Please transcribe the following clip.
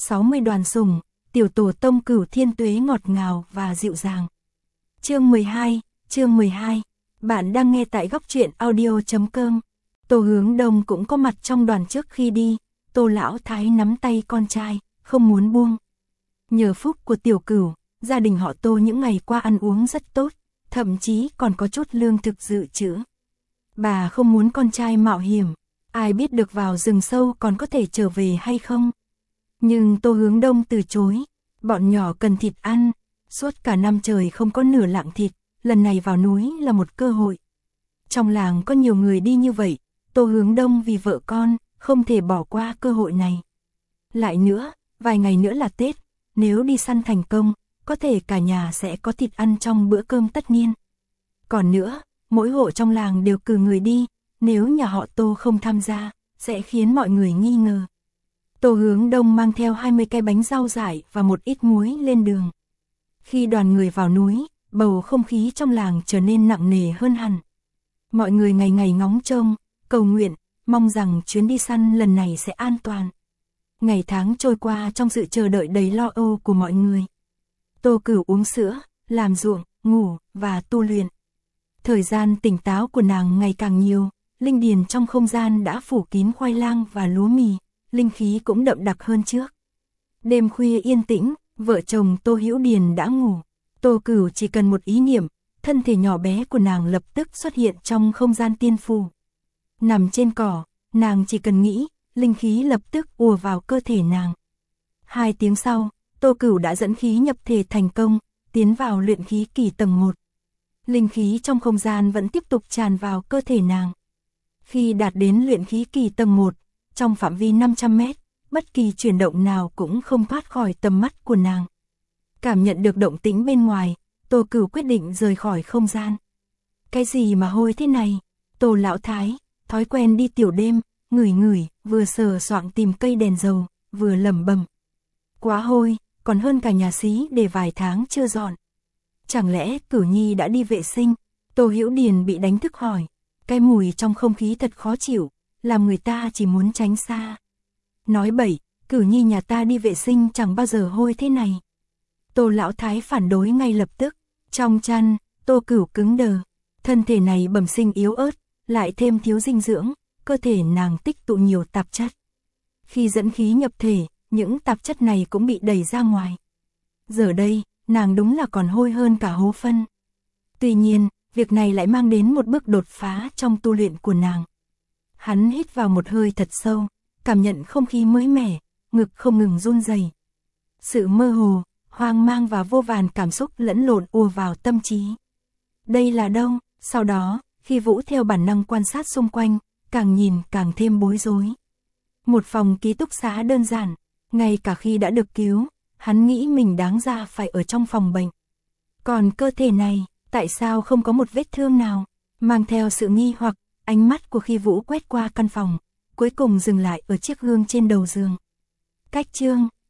60 đoàn sủng, tiểu tổ tông Cửu Thiên Tuế ngọt ngào và dịu dàng. Chương 12, bạn đang nghe tại góc truyện audio.com. Tô Hướng Đông cũng có mặt trong đoàn trước khi đi, Tô Lão Thái nắm tay con trai, không muốn buông. Nhờ phúc của tiểu Cửu, gia đình họ Tô những ngày qua ăn uống rất tốt, thậm chí còn có chút lương thực dự trữ. Bà không muốn con trai mạo hiểm, ai biết được vào rừng sâu còn có thể trở về hay không. Nhưng Tô Hướng Đông từ chối, bọn nhỏ cần thịt ăn, suốt cả năm trời không có nửa lạng thịt, lần này vào núi là một cơ hội. Trong làng có nhiều người đi như vậy, Tô Hướng Đông vì vợ con, không thể bỏ qua cơ hội này. Lại nữa, vài ngày nữa là Tết, nếu đi săn thành công, có thể cả nhà sẽ có thịt ăn trong bữa cơm tất niên. Còn nữa, mỗi hộ trong làng đều cử người đi, nếu nhà họ Tô không tham gia, sẽ khiến mọi người nghi ngờ. Tô Hướng Đông mang theo 20 cái bánh rau dại và một ít muối lên đường. Khi đoàn người vào núi, bầu không khí trong làng trở nên nặng nề hơn hẳn. Mọi người ngày ngày ngóng trông, cầu nguyện, mong rằng chuyến đi săn lần này sẽ an toàn. Ngày tháng trôi qua trong sự chờ đợi đầy lo âu của mọi người. Tô Cửu uống sữa, làm ruộng, ngủ và tu luyện. Thời gian tỉnh táo của nàng ngày càng nhiều, linh điền trong không gian đã phủ kín khoai lang và lúa mì, linh khí cũng đậm đặc hơn trước. Đêm khuya yên tĩnh, vợ chồng Tô Hữu Điền đã ngủ. Tô Cửu chỉ cần một ý niệm, thân thể nhỏ bé của nàng lập tức xuất hiện trong không gian tiên phù. Nằm trên cỏ, nàng chỉ cần nghĩ, linh khí lập tức ùa vào cơ thể nàng. 2 tiếng sau, Tô Cửu đã dẫn khí nhập thể thành công, tiến vào luyện khí kỳ tầng 1. Linh khí trong không gian vẫn tiếp tục tràn vào cơ thể nàng. Khi đạt đến luyện khí kỳ tầng 1, trong phạm vi 500 mét, bất kỳ chuyển động nào cũng không thoát khỏi tầm mắt của nàng. Cảm nhận được động tĩnh bên ngoài, Tô Cửu quyết định rời khỏi không gian. Cái gì mà hôi thế này? Tô Lão Thái, thói quen đi tiểu đêm, ngửi, vừa sờ soạng tìm cây đèn dầu, vừa lẩm bẩm. Quá hôi, còn hơn cả nhà xí để vài tháng chưa dọn. Chẳng lẽ Cửu Nhi đã đi vệ sinh? Tô Hữu Điền bị đánh thức hỏi. Cái mùi trong không khí thật khó chịu, làm người ta chỉ muốn tránh xa. Nói bậy, Cửu Nhi nhà ta đi vệ sinh chẳng bao giờ hôi thế này. Tô Lão Thái phản đối ngay lập tức. Trong chăn, Tô Cửu cứng đờ. Thân thể này bẩm sinh yếu ớt, lại thêm thiếu dinh dưỡng, cơ thể nàng tích tụ nhiều tạp chất. Khi dẫn khí nhập thể, những tạp chất này cũng bị đẩy ra ngoài. Giờ đây, nàng đúng là còn hôi hơn cả hố phân. Tuy nhiên, việc này lại mang đến một bước đột phá trong tu luyện của nàng. Hắn hít vào một hơi thật sâu, cảm nhận không khí mới mẻ, ngực không ngừng run rẩy. Sự mơ hồ, hoang mang và vô vàn cảm xúc lẫn lộn ùa vào tâm trí. Đây là đâu? Sau đó, khi Vũ theo bản năng quan sát xung quanh, càng nhìn càng thêm bối rối. Một phòng ký túc xá đơn giản, ngay cả khi đã được cứu, hắn nghĩ mình đáng ra phải ở trong phòng bệnh. Còn cơ thể này, tại sao không có một vết thương nào? Mang theo sự nghi hoặc, ánh mắt của Khi Vũ quét qua căn phòng, cuối cùng dừng lại ở chiếc gương trên đầu giường. Cách chương